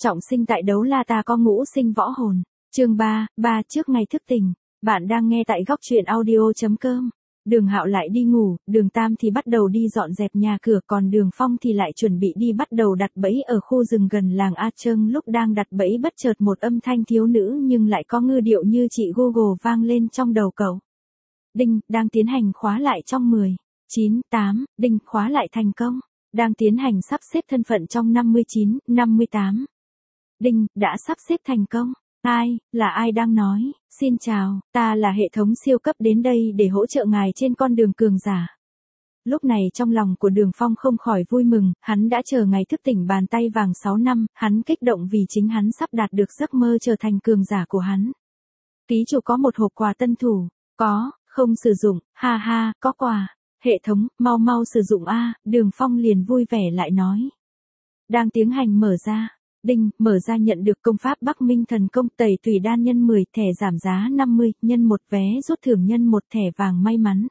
Trọng sinh tại Đấu La ta có ngũ sinh võ hồn. Chương 3, trước ngày thức tỉnh. Bạn đang nghe tại góc truyện audio.com. Đường Hạo lại đi ngủ, Đường Tam thì bắt đầu đi dọn dẹp nhà cửa, còn Đường Phong thì lại chuẩn bị đi bắt đầu đặt bẫy ở khu rừng gần làng A Trâng. Lúc đang đặt bẫy bất chợt một âm thanh thiếu nữ nhưng lại có ngư điệu như chị Google vang lên trong đầu cậu. Đinh, đang tiến hành khóa lại trong 10, 9, 8, đinh, khóa lại thành công. Đang tiến hành sắp xếp thân phận trong 59, 58. Đinh, đã sắp xếp thành công. Là ai đang nói? Xin chào, ta là hệ thống siêu cấp đến đây để hỗ trợ ngài trên con đường cường giả. Lúc này trong lòng của Đường Phong không khỏi vui mừng, hắn đã chờ ngày thức tỉnh bàn tay vàng 6 năm, hắn kích động vì chính hắn sắp đạt được giấc mơ trở thành cường giả của hắn. Ký chủ có một hộp quà tân thủ. Có, không sử dụng, ha ha, có quà. Hệ thống, mau sử dụng a. Đường Phong liền vui vẻ lại nói. Đang tiến hành mở ra. Đinh, mở ra nhận được công pháp Bắc Minh thần công tẩy tùy đan nhân 10, thẻ giảm giá 50, nhân 1 vé rút thưởng nhân 1 thẻ vàng may mắn.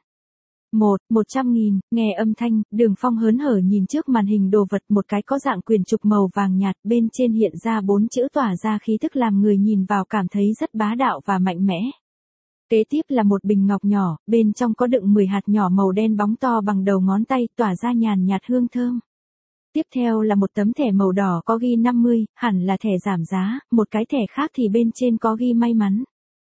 100.000, nghe âm thanh, Đường Phong hớn hở nhìn trước màn hình đồ vật, một cái có dạng quyền trục màu vàng nhạt, bên trên hiện ra 4 chữ tỏa ra khí tức làm người nhìn vào cảm thấy rất bá đạo và mạnh mẽ. Kế tiếp là một bình ngọc nhỏ, bên trong có đựng 10 hạt nhỏ màu đen bóng to bằng đầu ngón tay, tỏa ra nhàn nhạt hương thơm. Tiếp theo là một tấm thẻ màu đỏ có ghi 50, hẳn là thẻ giảm giá, một cái thẻ khác thì bên trên có ghi may mắn.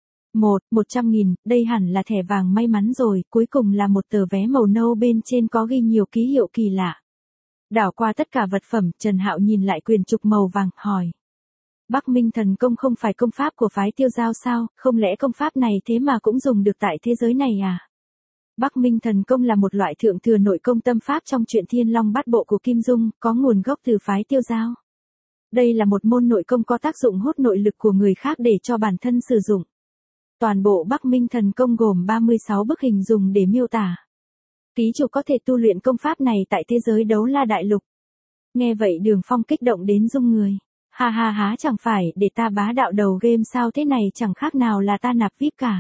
100.000, đây hẳn là thẻ vàng may mắn rồi, cuối cùng là một tờ vé màu nâu bên trên có ghi nhiều ký hiệu kỳ lạ. Đảo qua tất cả vật phẩm, Trần Hạo nhìn lại quyền trục màu vàng, hỏi. Bắc Minh thần công không phải công pháp của phái Tiêu Giao sao, không lẽ công pháp này thế mà cũng dùng được tại thế giới này à? Bắc Minh thần công là một loại thượng thừa nội công tâm pháp trong truyện Thiên Long Bát Bộ của Kim Dung, có nguồn gốc từ phái Tiêu Giao. Đây là một môn nội công có tác dụng hút nội lực của người khác để cho bản thân sử dụng. Toàn bộ Bắc Minh thần công gồm 36 bức hình dùng để miêu tả. Ký chủ có thể tu luyện công pháp này tại thế giới Đấu La Đại Lục. Nghe vậy Đường Phong kích động đến rung người. Ha, chẳng phải để ta bá đạo đầu game sao, thế này chẳng khác nào là ta nạp VIP cả.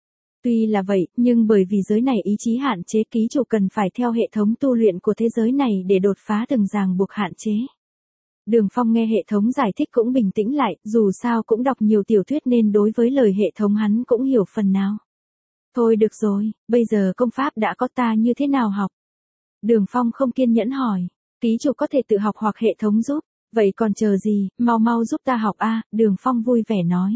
Tuy là vậy, nhưng bởi vì giới này ý chí hạn chế, ký chủ cần phải theo hệ thống tu luyện của thế giới này để đột phá từng ràng buộc hạn chế. Đường Phong nghe hệ thống giải thích cũng bình tĩnh lại, dù sao cũng đọc nhiều tiểu thuyết nên đối với lời hệ thống hắn cũng hiểu phần nào. Thôi được rồi, bây giờ công pháp đã có, ta như thế nào học? Đường Phong không kiên nhẫn hỏi. Ký chủ có thể tự học hoặc hệ thống giúp. Vậy còn chờ gì, mau giúp ta học a. Đường Phong vui vẻ nói.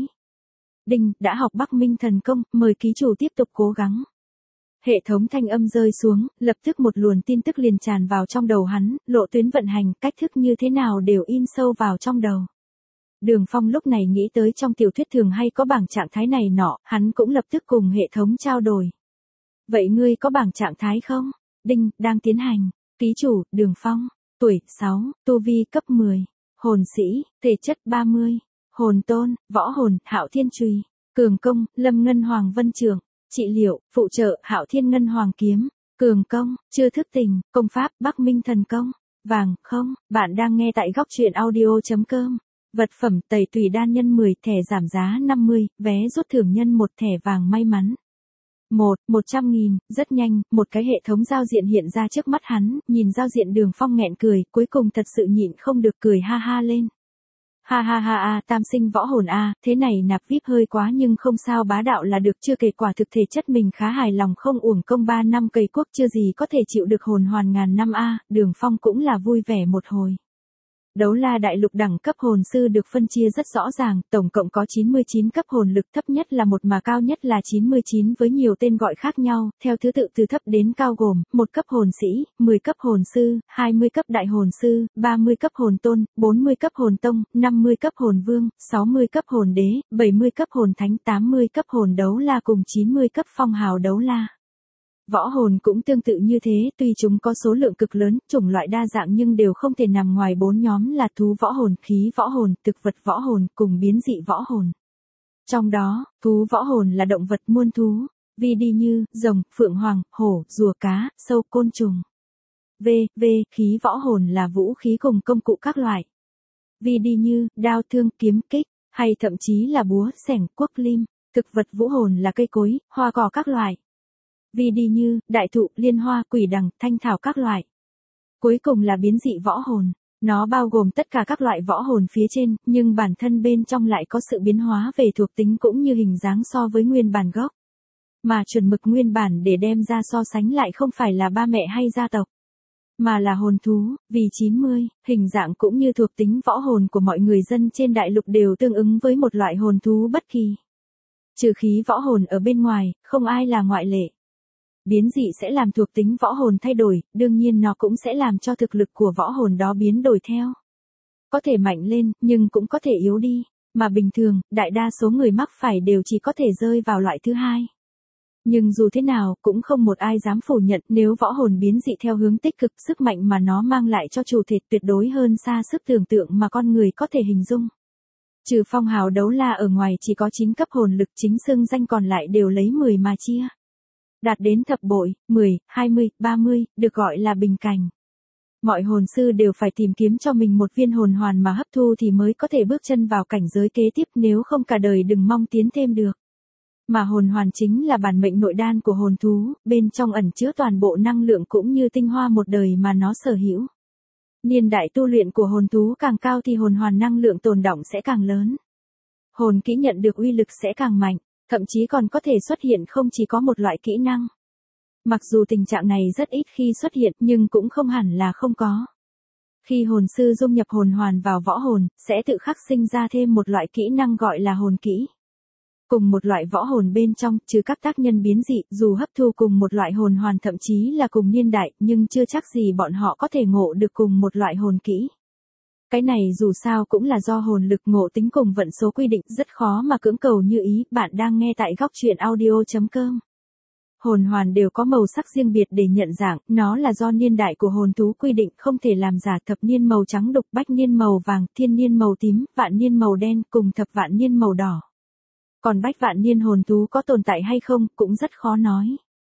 Đinh, đã học Bắc Minh thần công, mời ký chủ tiếp tục cố gắng. Hệ thống thanh âm rơi xuống, lập tức một luồng tin tức liền tràn vào trong đầu hắn, lộ tuyến vận hành, cách thức như thế nào đều in sâu vào trong đầu. Đường Phong lúc này nghĩ tới trong tiểu thuyết thường hay có bảng trạng thái này nọ, hắn cũng lập tức cùng hệ thống trao đổi. Vậy ngươi có bảng trạng thái không? Đinh, đang tiến hành. Ký chủ, Đường Phong, tuổi 6, tu vi cấp 10, hồn sĩ, thể chất 30, hồn tôn, võ hồn, Hạo Thiên Chùy, cường công, Lâm Ngân Hoàng Vân Trường, trị liệu, phụ trợ, Hạo Thiên Ngân Hoàng Kiếm, cường công, chưa thức tỉnh, công pháp, Bắc Minh thần công, vàng, không, bạn đang nghe tại góc truyện audio.com. Vật phẩm, tẩy tùy đan nhân 10, thẻ giảm giá 50, vé rút thưởng nhân 1 thẻ vàng may mắn. 100.000, rất nhanh, một cái hệ thống giao diện hiện ra trước mắt hắn, nhìn giao diện Đường Phong nghẹn cười, cuối cùng thật sự nhịn không được cười ha lên. Ha, tam sinh võ hồn a, thế này nạp VIP hơi quá nhưng không sao, bá đạo là được, chưa kể quả thực thể chất mình khá hài lòng, không uổng công 3 năm cày quốc, chưa gì có thể chịu được hồn hoàn ngàn năm a. Đường Phong cũng là vui vẻ một hồi. Đấu La Đại Lục đẳng cấp hồn sư được phân chia rất rõ ràng, tổng cộng có 99 cấp hồn lực, thấp nhất là 1 mà cao nhất là 99 với nhiều tên gọi khác nhau, theo thứ tự từ thấp đến cao gồm, 1 cấp hồn sĩ, 10 cấp hồn sư, 20 cấp đại hồn sư, 30 cấp hồn tôn, 40 cấp hồn tông, 50 cấp hồn vương, 60 cấp hồn đế, 70 cấp hồn thánh, 80 cấp hồn đấu la cùng 90 cấp phong hào đấu la. Võ hồn cũng tương tự như thế, tuy chúng có số lượng cực lớn, chủng loại đa dạng nhưng đều không thể nằm ngoài 4 nhóm là thú võ hồn, khí võ hồn, thực vật võ hồn cùng biến dị võ hồn. Trong đó, thú võ hồn là động vật muôn thú, ví đi như rồng, phượng hoàng, hổ, rùa cá, sâu, côn trùng. Khí võ hồn là vũ khí cùng công cụ các loại. Ví đi như đao thương, kiếm kích, hay thậm chí là búa, xẻng, cuốc lim. Thực vật vũ hồn là cây cối, hoa cỏ các loại. Ví đi như đại thụ, liên hoa, quỷ đằng, thanh thảo các loại. Cuối cùng là biến dị võ hồn. Nó bao gồm tất cả các loại võ hồn phía trên, nhưng bản thân bên trong lại có sự biến hóa về thuộc tính cũng như hình dáng so với nguyên bản gốc. Mà chuẩn mực nguyên bản để đem ra so sánh lại không phải là ba mẹ hay gia tộc, mà là hồn thú, vì 90, hình dạng cũng như thuộc tính võ hồn của mọi người dân trên đại lục đều tương ứng với một loại hồn thú bất kỳ. Trừ khí võ hồn ở bên ngoài, không ai là ngoại lệ. Biến dị sẽ làm thuộc tính võ hồn thay đổi, đương nhiên nó cũng sẽ làm cho thực lực của võ hồn đó biến đổi theo. Có thể mạnh lên, nhưng cũng có thể yếu đi, mà bình thường, đại đa số người mắc phải đều chỉ có thể rơi vào loại thứ hai. Nhưng dù thế nào, cũng không một ai dám phủ nhận nếu võ hồn biến dị theo hướng tích cực, sức mạnh mà nó mang lại cho chủ thể tuyệt đối hơn xa sức tưởng tượng mà con người có thể hình dung. Trừ phong hào đấu la ở ngoài chỉ có 9 cấp hồn lực chính xưng danh, còn lại đều lấy 10 mà chia. Đạt đến thập bội, 10, 20, 30, được gọi là bình cảnh. Mọi hồn sư đều phải tìm kiếm cho mình một viên hồn hoàn mà hấp thu thì mới có thể bước chân vào cảnh giới kế tiếp, nếu không cả đời đừng mong tiến thêm được. Mà hồn hoàn chính là bản mệnh nội đan của hồn thú, bên trong ẩn chứa toàn bộ năng lượng cũng như tinh hoa một đời mà nó sở hữu. Niên đại tu luyện của hồn thú càng cao thì hồn hoàn năng lượng tồn đọng sẽ càng lớn. Hồn kỹ nhận được uy lực sẽ càng mạnh, thậm chí còn có thể xuất hiện không chỉ có một loại kỹ năng. Mặc dù tình trạng này rất ít khi xuất hiện nhưng cũng không hẳn là không có. Khi hồn sư dung nhập hồn hoàn vào võ hồn, sẽ tự khắc sinh ra thêm một loại kỹ năng gọi là hồn kỹ. Cùng một loại võ hồn bên trong, trừ các tác nhân biến dị, dù hấp thu cùng một loại hồn hoàn thậm chí là cùng niên đại, nhưng chưa chắc gì bọn họ có thể ngộ được cùng một loại hồn kỹ. Cái này dù sao cũng là do hồn lực ngộ tính cùng vận số quy định, rất khó mà cưỡng cầu như ý. Bạn đang nghe tại góc truyện audio.com. Hồn hoàn đều có màu sắc riêng biệt để nhận dạng, nó là do niên đại của hồn thú quy định, không thể làm giả. Thập niên màu trắng đục, bách niên màu vàng, thiên niên màu tím, vạn niên màu đen, cùng thập vạn niên màu đỏ. Còn bách vạn niên hồn thú có tồn tại hay không, cũng rất khó nói.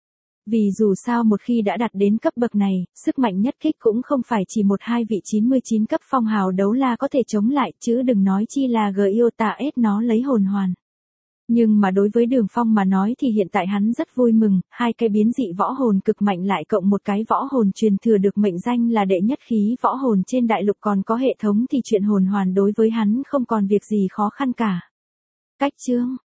Vì dù sao một khi đã đạt đến cấp bậc này, sức mạnh nhất kích cũng không phải chỉ một hai vị 99 cấp phong hào đấu la có thể chống lại, chứ đừng nói chi là Giota S nó lấy hồn hoàn. Nhưng mà đối với Đường Phong mà nói thì hiện tại hắn rất vui mừng, hai cái biến dị võ hồn cực mạnh lại cộng một cái võ hồn truyền thừa được mệnh danh là đệ nhất khí võ hồn trên đại lục còn có hệ thống thì chuyện hồn hoàn đối với hắn không còn việc gì khó khăn cả. Cách chương